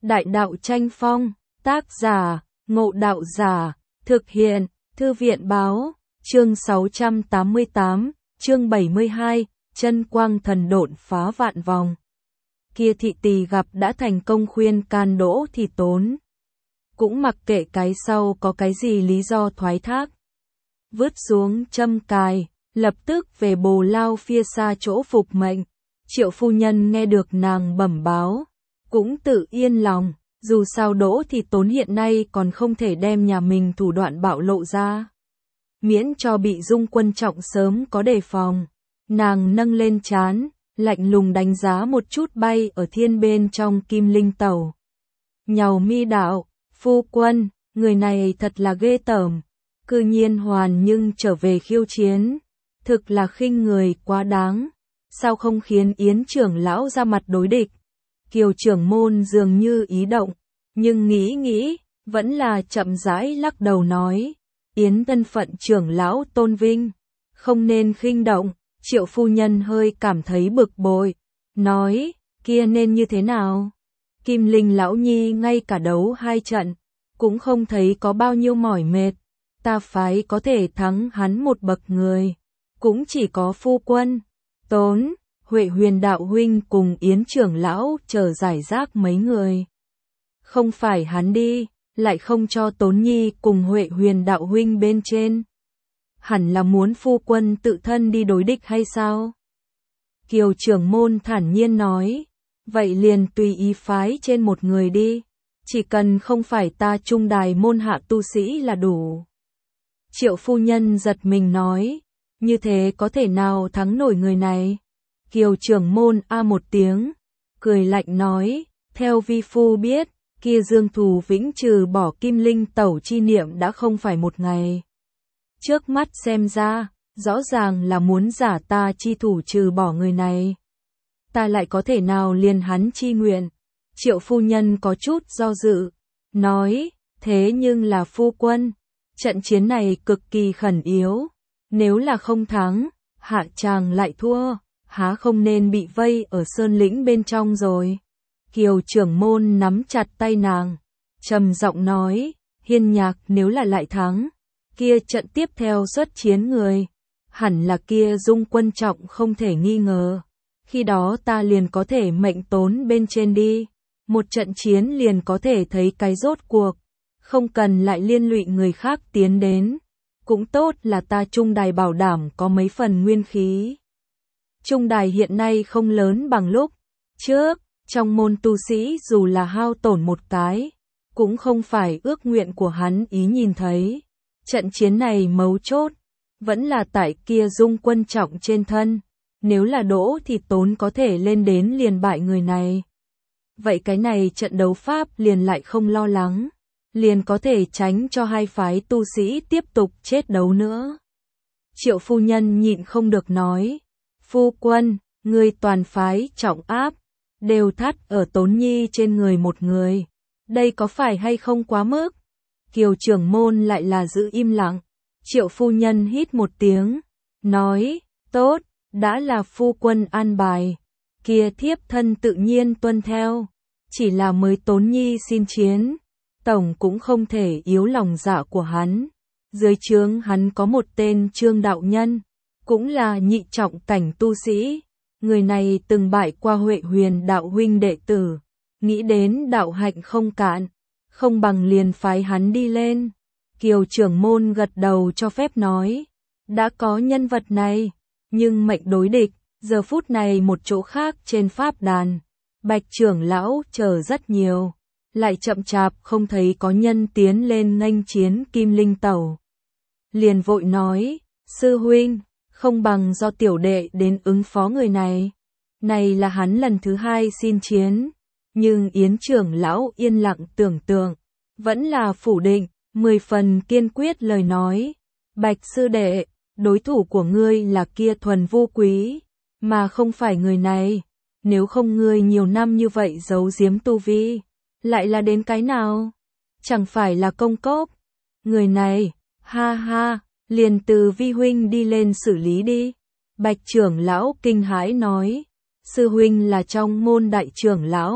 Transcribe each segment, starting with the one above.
Đại đạo tranh phong, tác giả, Ngộ Đạo Giả, thực hiện, Thư viện báo, chương 688, chương 72, chân quang thần độn phá vạn vòng. Kia thị tỳ gặp đã thành công khuyên can Đỗ Thị Tốn. Cũng mặc kệ cái sau có cái gì lý do thoái thác. Vứt xuống châm cài, lập tức về bồ lao phía xa chỗ phục mệnh. Triệu phu nhân nghe được nàng bẩm báo, cũng tự yên lòng, dù sao Đỗ Thị Tốn hiện nay còn không thể đem nhà mình thủ đoạn bạo lộ ra. Miễn cho bị Dung Quân Trọng sớm có đề phòng. Nàng nâng lên trán, lạnh lùng đánh giá một chút bay ở thiên bên trong kim linh tẩu. Nhàu mi đạo, phu quân, người này thật là ghê tởm, cư nhiên hoàn nhưng trở về khiêu chiến, thực là khinh người quá đáng, sao không khiến Yến trưởng lão ra mặt đối địch. Kiều trưởng môn dường như ý động, nhưng nghĩ, vẫn là chậm rãi lắc đầu nói, Yến thân phận trưởng lão tôn vinh, không nên khinh động. Triệu phu nhân hơi cảm thấy bực bội, nói, kia nên như thế nào? Kim Linh lão nhi ngay cả đấu 2 trận, cũng không thấy có bao nhiêu mỏi mệt, ta phái có thể thắng hắn một bậc người, cũng chỉ có phu quân, Tốn, Huệ Huyền đạo huynh cùng Yến trưởng lão chờ giải rác mấy người. Không phải hắn đi, lại không cho Tốn nhi cùng Huệ Huyền đạo huynh bên trên. Hẳn là muốn phu quân tự thân đi đối địch hay sao? Kiều trưởng môn thản nhiên nói, vậy liền tùy ý phái trên một người đi, chỉ cần không phải ta trung đài môn hạ tu sĩ là đủ. Triệu phu nhân giật mình nói, như thế có thể nào thắng nổi người này? Kiều trưởng môn a một tiếng, cười lạnh nói, theo vi phu biết, kia Dương Thù Vĩnh trừ bỏ Kim Linh tẩu chi niệm đã không phải một ngày. Trước mắt xem ra, rõ ràng là muốn giả ta chi thủ trừ bỏ người này. Ta lại có thể nào liền hắn chi nguyện? Triệu phu nhân có chút do dự, nói, thế nhưng là phu quân, trận chiến này cực kỳ khẩn yếu, nếu là không thắng, hạ chàng lại thua, há không nên bị vây ở sơn lĩnh bên trong rồi. Kiều trưởng môn nắm chặt tay nàng, trầm giọng nói, Hiên Nhạc nếu là lại thắng, kia trận tiếp theo xuất chiến người, hẳn là kia Dung Quân Trọng không thể nghi ngờ. Khi đó ta liền có thể mệnh Tốn bên trên đi, một trận chiến liền có thể thấy cái rốt cuộc, không cần lại liên lụy người khác tiến đến. Cũng tốt là ta trung đài bảo đảm có mấy phần nguyên khí. Trung đài hiện nay không lớn bằng lúc trước, trong môn tu sĩ dù là hao tổn một cái, cũng không phải ước nguyện của hắn ý nhìn thấy. Trận chiến này mấu chốt, vẫn là tại kia Dung Quân Trọng trên thân, nếu là Đỗ Thị Tốn có thể lên đến liền bại người này. Vậy cái này trận đấu pháp liền lại không lo lắng, liền có thể tránh cho hai phái tu sĩ tiếp tục chết đấu nữa. Triệu phu nhân nhịn không được nói, phu quân, người toàn phái trọng áp, đều thắt ở Tốn nhi trên người một người, đây có phải hay không quá mức? Kiều trưởng môn lại là giữ im lặng. Triệu phu nhân hít một tiếng, nói, tốt, đã là phu quân an bài, kia thiếp thân tự nhiên tuân theo, chỉ là mới Tốn nhi xin chiến, tổng cũng không thể yếu lòng dạ của hắn. Dưới trướng hắn có một tên Trương đạo nhân, cũng là nhị trọng cảnh tu sĩ, người này từng bại qua Huệ Huyền đạo huynh đệ tử, nghĩ đến đạo hạnh không cạn, không bằng liền phái hắn đi lên. Kiều trưởng môn gật đầu cho phép nói, đã có nhân vật này, nhưng mệnh đối địch, giờ phút này một chỗ khác trên pháp đàn, Bạch trưởng lão chờ rất nhiều, lại chậm chạp không thấy có nhân tiến lên nghênh chiến Kim Linh tẩu. Liền vội nói, sư huynh, không bằng do tiểu đệ đến ứng phó người này. Này là hắn lần thứ 2 xin chiến, nhưng Yến trưởng lão yên lặng tưởng tượng, vẫn là phủ định, 10 phần kiên quyết lời nói. Bạch sư đệ, đối thủ của ngươi là kia Thuần Vu Quý, mà không phải người này. Nếu không ngươi nhiều năm như vậy giấu giếm tu vi, lại là đến cái nào? Chẳng phải là công cốc. Người này, ha ha, liền từ vi huynh đi lên xử lý đi. Bạch trưởng lão kinh hãi nói, sư huynh là trong môn đại trưởng lão,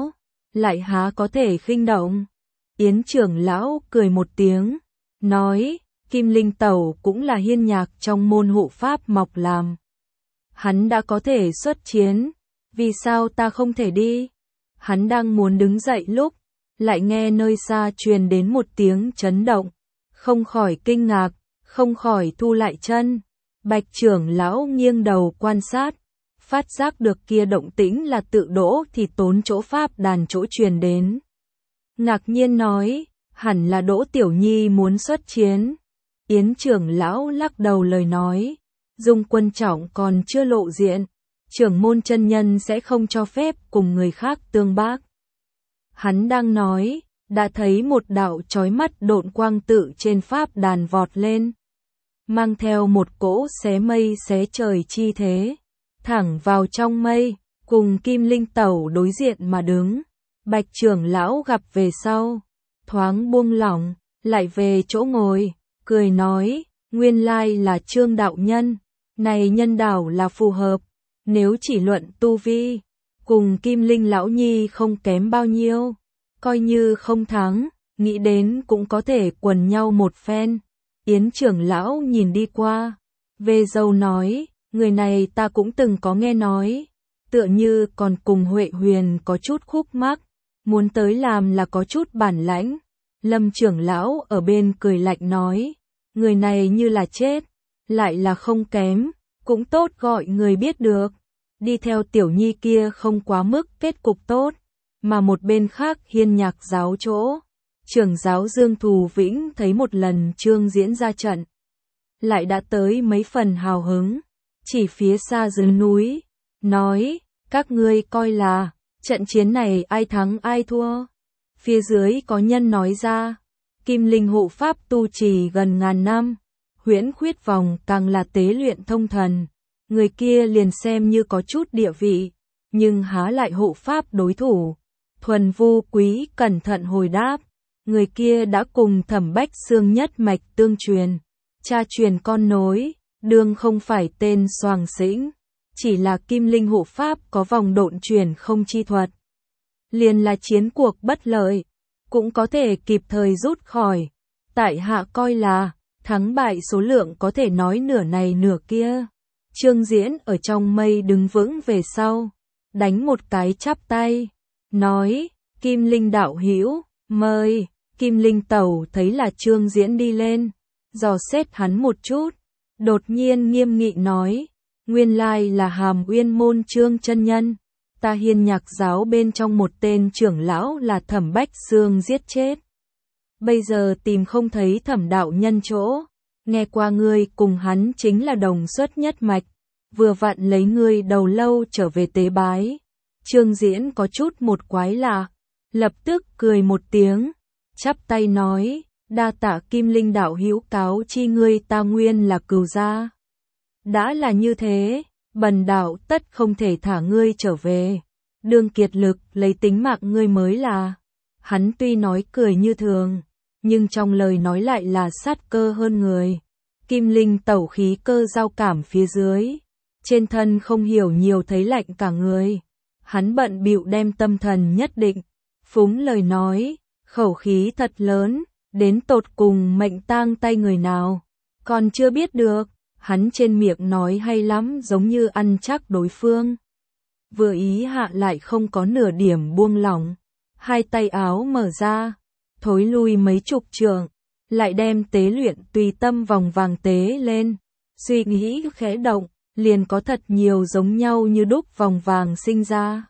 lại há có thể khinh động. Yến trưởng lão cười một tiếng, nói, Kim Linh Tẩu cũng là hiên nhạc trong môn hộ pháp mọc làm. Hắn đã có thể xuất chiến, vì sao ta không thể đi? Hắn đang muốn đứng dậy lúc, lại nghe nơi xa truyền đến một tiếng chấn động, không khỏi kinh ngạc, không khỏi thu lại chân. Bạch trưởng lão nghiêng đầu quan sát, phát giác được kia động tĩnh là tự Đỗ thì Tốn chỗ pháp đàn chỗ truyền đến. Ngạc nhiên nói, hẳn là Đỗ Tiểu Nhi muốn xuất chiến. Yến trưởng lão lắc đầu lời nói, Dung Quân Trọng còn chưa lộ diện, trưởng môn chân nhân sẽ không cho phép cùng người khác tương bác. Hắn đang nói, đã thấy một đạo chói mắt độn quang tự trên pháp đàn vọt lên, mang theo một cỗ xé mây xé trời chi thế, thẳng vào trong mây, cùng Kim Linh Tẩu đối diện mà đứng. Bạch trưởng lão gặp về sau, thoáng buông lỏng, lại về chỗ ngồi, cười nói, nguyên lai là Trương đạo nhân, này nhân đảo là phù hợp, nếu chỉ luận tu vi, cùng Kim Linh lão nhi không kém bao nhiêu, coi như không thắng, nghĩ đến cũng có thể quần nhau một phen. Yến trưởng lão nhìn đi qua, về dâu nói, người này ta cũng từng có nghe nói, tựa như còn cùng Huệ Huyền có chút khúc mắc, muốn tới làm là có chút bản lãnh. Lâm trưởng lão ở bên cười lạnh nói, người này như là chết, lại là không kém, cũng tốt gọi người biết được, đi theo Tiểu Nhi kia không quá mức kết cục tốt, mà một bên khác hiên nhạc giáo chỗ. Trưởng giáo Dương Thù Vĩnh thấy một lần Trương Diễn ra trận, lại đã tới mấy phần hào hứng, chỉ phía xa dưới núi, nói, các ngươi coi là, trận chiến này ai thắng ai thua. Phía dưới có nhân nói ra, Kim Linh hộ pháp tu trì gần ngàn năm, Huyễn Khuyết Vòng càng là tế luyện thông thần, người kia liền xem như có chút địa vị, nhưng há lại hộ pháp đối thủ. Thuần Vu Quý cẩn thận hồi đáp, người kia đã cùng Thẩm Bách Xương nhất mạch tương truyền, cha truyền con nối, đương không phải tên Soàng Sĩnh, chỉ là Kim Linh hộ pháp có vòng độn truyền không chi thuật. Liền là chiến cuộc bất lợi, cũng có thể kịp thời rút khỏi. Tại hạ coi là, thắng bại số lượng có thể nói nửa này nửa kia. Trương Diễn ở trong mây đứng vững về sau, đánh một cái chắp tay, nói, Kim Linh đạo hữu, mời. Kim Linh Tẩu thấy là Trương Diễn đi lên, dò xét hắn một chút, đột nhiên nghiêm nghị nói, nguyên lai là Hàm Uyên môn Trương chân nhân, ta hiên nhạc giáo bên trong một tên trưởng lão là Thẩm Bách Xương giết chết. Bây giờ tìm không thấy Thẩm đạo nhân chỗ, nghe qua ngươi cùng hắn chính là đồng xuất nhất mạch, vừa vặn lấy ngươi đầu lâu trở về tế bái. Trương Diễn có chút một quái lạ, lập tức cười một tiếng, chắp tay nói, đa tạ Kim Linh đạo hữu cáo chi ngươi ta nguyên là cừu gia. Đã là như thế, bần đạo tất không thể thả ngươi trở về, đương kiệt lực lấy tính mạng ngươi mới là. Hắn tuy nói cười như thường, nhưng trong lời nói lại là sát cơ hơn người. Kim Linh tẩu khí cơ giao cảm phía dưới, trên thân không hiểu nhiều thấy lạnh cả người. Hắn bận bịu đem tâm thần nhất định, phúng lời nói, khẩu khí thật lớn, đến tột cùng mệnh tang tay người nào, còn chưa biết được. Hắn trên miệng nói hay lắm giống như ăn chắc đối phương. Vừa ý hạ lại không có nửa điểm buông lỏng. Hai tay áo mở ra, thối lui mấy chục trượng, lại đem tế luyện tùy tâm vòng vàng tế lên. Suy nghĩ khẽ động, liền có thật nhiều giống nhau như đúc vòng vàng sinh ra.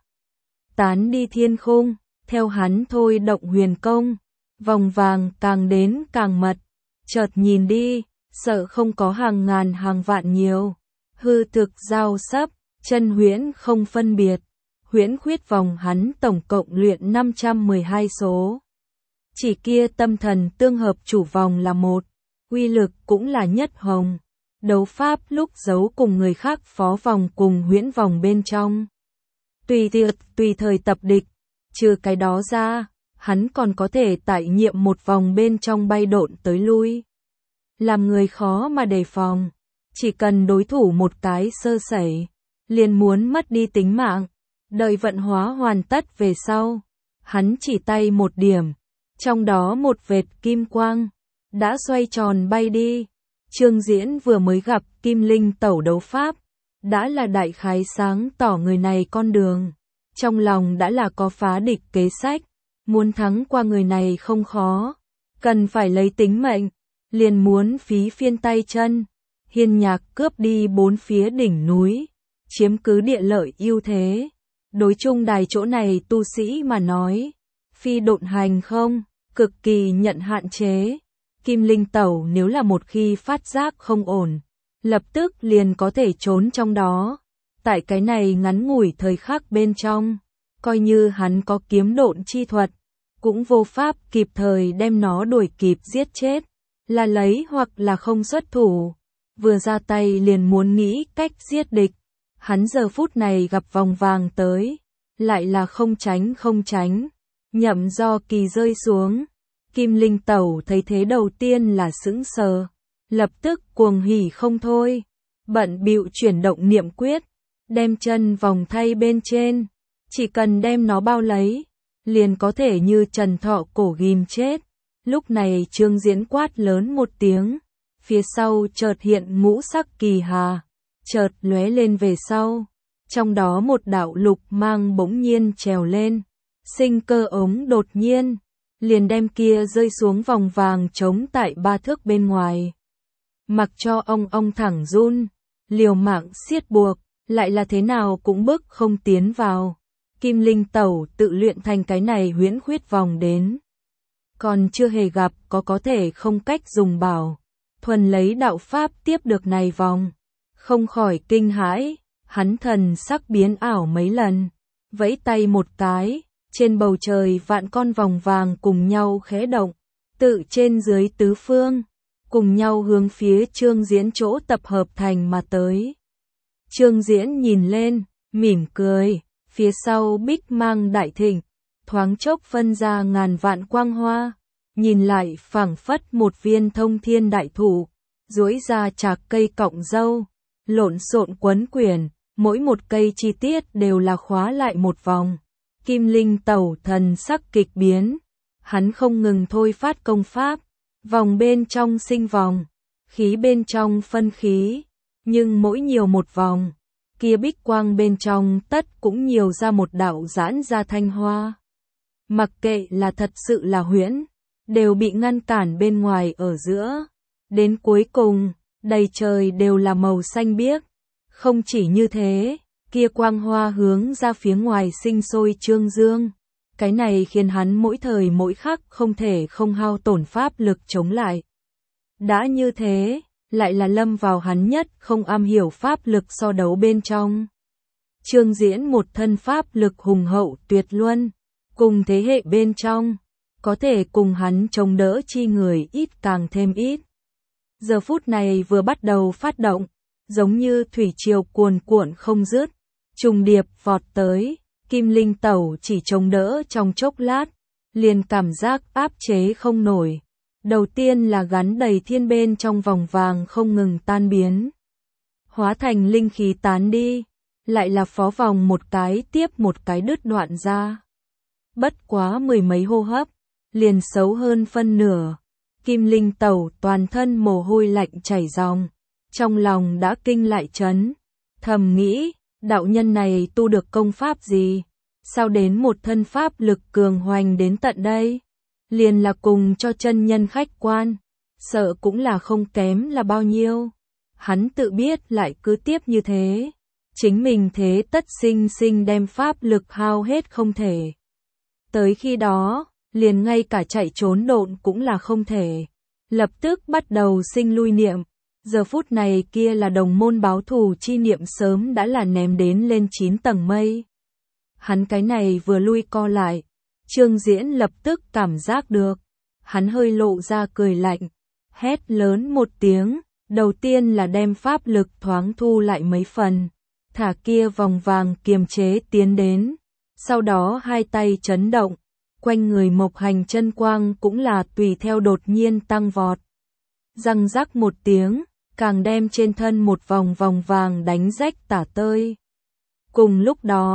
Tán đi thiên khung, theo hắn thôi động huyền công, vòng vàng càng đến càng mật. Chợt nhìn đi, sợ không có hàng ngàn hàng vạn nhiều, hư thực giao sấp, chân huyễn không phân biệt. Huyễn khuyết vòng hắn tổng cộng luyện 512 số. Chỉ kia tâm thần tương hợp chủ vòng là một, uy lực cũng là nhất hồng. Đấu pháp lúc giấu cùng người khác phó vòng cùng huyễn vòng bên trong. Tùy thời tập địch, trừ cái đó ra, hắn còn có thể tại nhiệm một vòng bên trong bay độn tới lui. Làm người khó mà đề phòng, chỉ cần đối thủ một cái sơ sẩy, liền muốn mất đi tính mạng. Đợi vận hóa hoàn tất về sau, Hắn chỉ tay một điểm, trong đó một vệt kim quang đã xoay tròn bay đi. Trương Diễn vừa mới gặp Kim Linh Tẩu đấu pháp, đã là đại khái sáng tỏ người này con đường. Trong lòng đã là có phá địch kế sách, muốn thắng qua người này không khó, cần phải lấy tính mệnh, liền muốn phí phiên tay chân. Hiên Nhạc cướp đi 4 phía đỉnh núi, chiếm cứ địa lợi ưu thế. Đối chung đài chỗ này tu sĩ mà nói, phi độn hành không, cực kỳ nhận hạn chế. Kim Linh Tẩu nếu là một khi phát giác không ổn, lập tức liền có thể trốn trong đó. Tại cái này ngắn ngủi thời khắc bên trong, coi như hắn có kiếm độn chi thuật, cũng vô pháp kịp thời đem nó đuổi kịp giết chết, là lấy hoặc là không xuất thủ. Vừa ra tay liền muốn nghĩ cách giết địch. Hắn giờ phút này gặp vòng vàng tới, lại là không tránh, nhậm do kỳ rơi xuống. Kim Linh Tẩu thấy thế đầu tiên là sững sờ, lập tức cuồng hỉ không thôi, bận bịu chuyển động niệm quyết, đem chân vòng thay bên trên, chỉ cần đem nó bao lấy, liền có thể như Trần Thọ cổ ghim chết. Lúc này Trương Diễn quát lớn một tiếng, phía sau chợt hiện ngũ sắc kỳ hà, chợt lóe lên về sau, trong đó một đạo lục mang bỗng nhiên trèo lên, sinh cơ ống đột nhiên, liền đem kia rơi xuống vòng vàng trống tại 3 thước bên ngoài. Mặc cho ông thẳng run, liều mạng siết buộc, lại là thế nào cũng bức không tiến vào. Kim Linh Tẩu tự luyện thành cái này huyễn khuyết vòng đến, còn chưa hề gặp có thể không cách dùng bảo, thuần lấy đạo pháp tiếp được này vòng, không khỏi kinh hãi, hắn thần sắc biến ảo mấy lần, vẫy tay một cái, trên bầu trời vạn con vòng vàng cùng nhau khẽ động, tự trên dưới tứ phương, cùng nhau hướng phía Trương Diễn chỗ tập hợp thành mà tới. Trương Diễn nhìn lên, mỉm cười, phía sau bích mang đại thịnh, thoáng chốc phân ra ngàn vạn quang hoa, nhìn lại phảng phất một viên thông thiên đại thụ, duỗi ra chạc cây cọng râu, lộn xộn quấn quyển, mỗi một cây chi tiết đều là khóa lại một vòng. Kim Linh Tẩu thần sắc kịch biến, hắn không ngừng thôi phát công pháp, vòng bên trong sinh vòng, khí bên trong phân khí, nhưng mỗi nhiều một vòng, kia bích quang bên trong tất cũng nhiều ra một đạo giãn ra thanh hoa. Mặc kệ là thật sự là huyễn, đều bị ngăn cản bên ngoài ở giữa. Đến cuối cùng, đầy trời đều là màu xanh biếc. Không chỉ như thế, kia quang hoa hướng ra phía ngoài sinh sôi trương dương. Cái này khiến hắn mỗi thời mỗi khắc không thể không hao tổn pháp lực chống lại. Đã như thế, lại là lâm vào hắn nhất không am hiểu pháp lực so đấu bên trong. Trương Diễn một thân pháp lực hùng hậu tuyệt luân, cùng thế hệ bên trong, có thể cùng hắn chống đỡ chi người ít càng thêm ít. Giờ phút này vừa bắt đầu phát động, giống như thủy triều cuồn cuộn không dứt, trùng điệp vọt tới, Kim Linh Tẩu chỉ chống đỡ trong chốc lát, liền cảm giác áp chế không nổi. Đầu tiên là gắn đầy thiên bên trong vòng vàng không ngừng tan biến, hóa thành linh khí tán đi, lại là phó vòng một cái tiếp một cái đứt đoạn ra. Bất quá 10 mấy hô hấp, liền xấu hơn phân nửa. Kim Linh Tẩu toàn thân mồ hôi lạnh chảy ròng, trong lòng đã kinh lại chấn, thầm nghĩ, đạo nhân này tu được công pháp gì, sao đến một thân pháp lực cường hoành đến tận đây, liền là cùng cho chân nhân khách quan, sợ cũng là không kém là bao nhiêu. Hắn tự biết lại cứ tiếp như thế, chính mình thế tất sinh đem pháp lực hao hết không thể. Tới khi đó, liền ngay cả chạy trốn độn cũng là không thể. Lập tức bắt đầu sinh lui niệm, giờ phút này kia là đồng môn báo thù chi niệm sớm đã là ném đến lên 9 tầng mây. Hắn cái này vừa lui co lại, Trương Diễn lập tức cảm giác được, hắn hơi lộ ra cười lạnh, hét lớn một tiếng, đầu tiên là đem pháp lực thoáng thu lại mấy phần, thả kia vòng vàng kiềm chế tiến đến, sau đó hai tay chấn động, quanh người Mộc Hành chân quang cũng là tùy theo đột nhiên tăng vọt. Răng rắc một tiếng, càng đem trên thân một vòng vàng đánh rách tả tơi. Cùng lúc đó,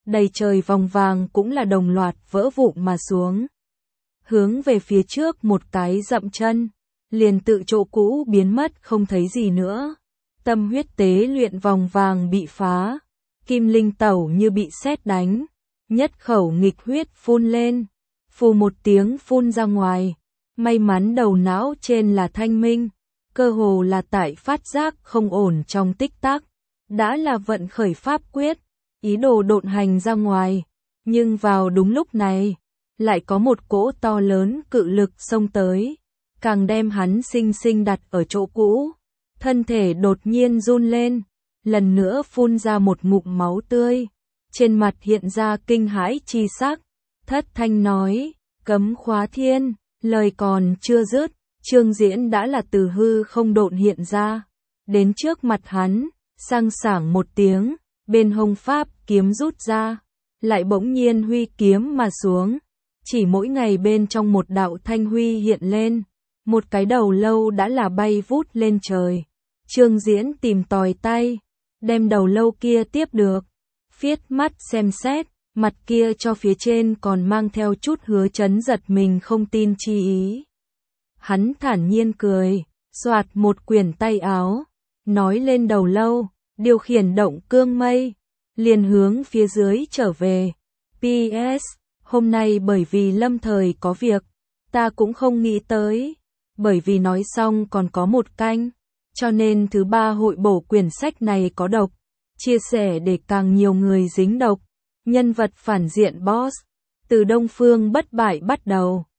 đầy trời vòng vàng cũng là đồng loạt vỡ vụn mà xuống. Hướng về phía trước một cái dậm chân, liền tự chỗ cũ biến mất không thấy gì nữa. Tâm huyết tế luyện vòng vàng bị phá, kim linh tẩu như bị sét đánh, nhất khẩu nghịch huyết phun lên, phù một tiếng phun ra ngoài. May mắn đầu não trên là thanh minh, cơ hồ là tại phát giác không ổn trong tích tắc, đã là vận khởi pháp quyết, ý đồ độn hành ra ngoài, nhưng vào đúng lúc này, lại có một cỗ to lớn cự lực xông tới, càng đem hắn sinh sinh đặt ở chỗ cũ, thân thể đột nhiên run lên, lần nữa phun ra một ngụm máu tươi, trên mặt hiện ra kinh hãi chi sắc, thất thanh nói, cấm khóa thiên, lời còn chưa dứt, Trương Diễn đã là từ hư không độn hiện ra, đến trước mặt hắn, sang sảng một tiếng, bên hông pháp kiếm rút ra, lại bỗng nhiên huy kiếm mà xuống, chỉ mỗi ngày bên trong một đạo thanh huy hiện lên, một cái đầu lâu đã là bay vút lên trời. Trương Diễn tìm tòi tay, đem đầu lâu kia tiếp được, phiết mắt xem xét, mặt kia cho phía trên còn mang theo chút hứa chấn giật mình không tin chi ý. Hắn thản nhiên cười, soạt một quyển tay áo, nói lên đầu lâu, điều khiển động cương mây, liền hướng phía dưới trở về. PS, hôm nay bởi vì lâm thời có việc, ta cũng không nghĩ tới, bởi vì nói xong còn có một canh, cho nên thứ ba hội bổ quyển sách này có độc, chia sẻ để càng nhiều người dính độc. Nhân vật phản diện boss, từ Đông Phương bất bại bắt đầu.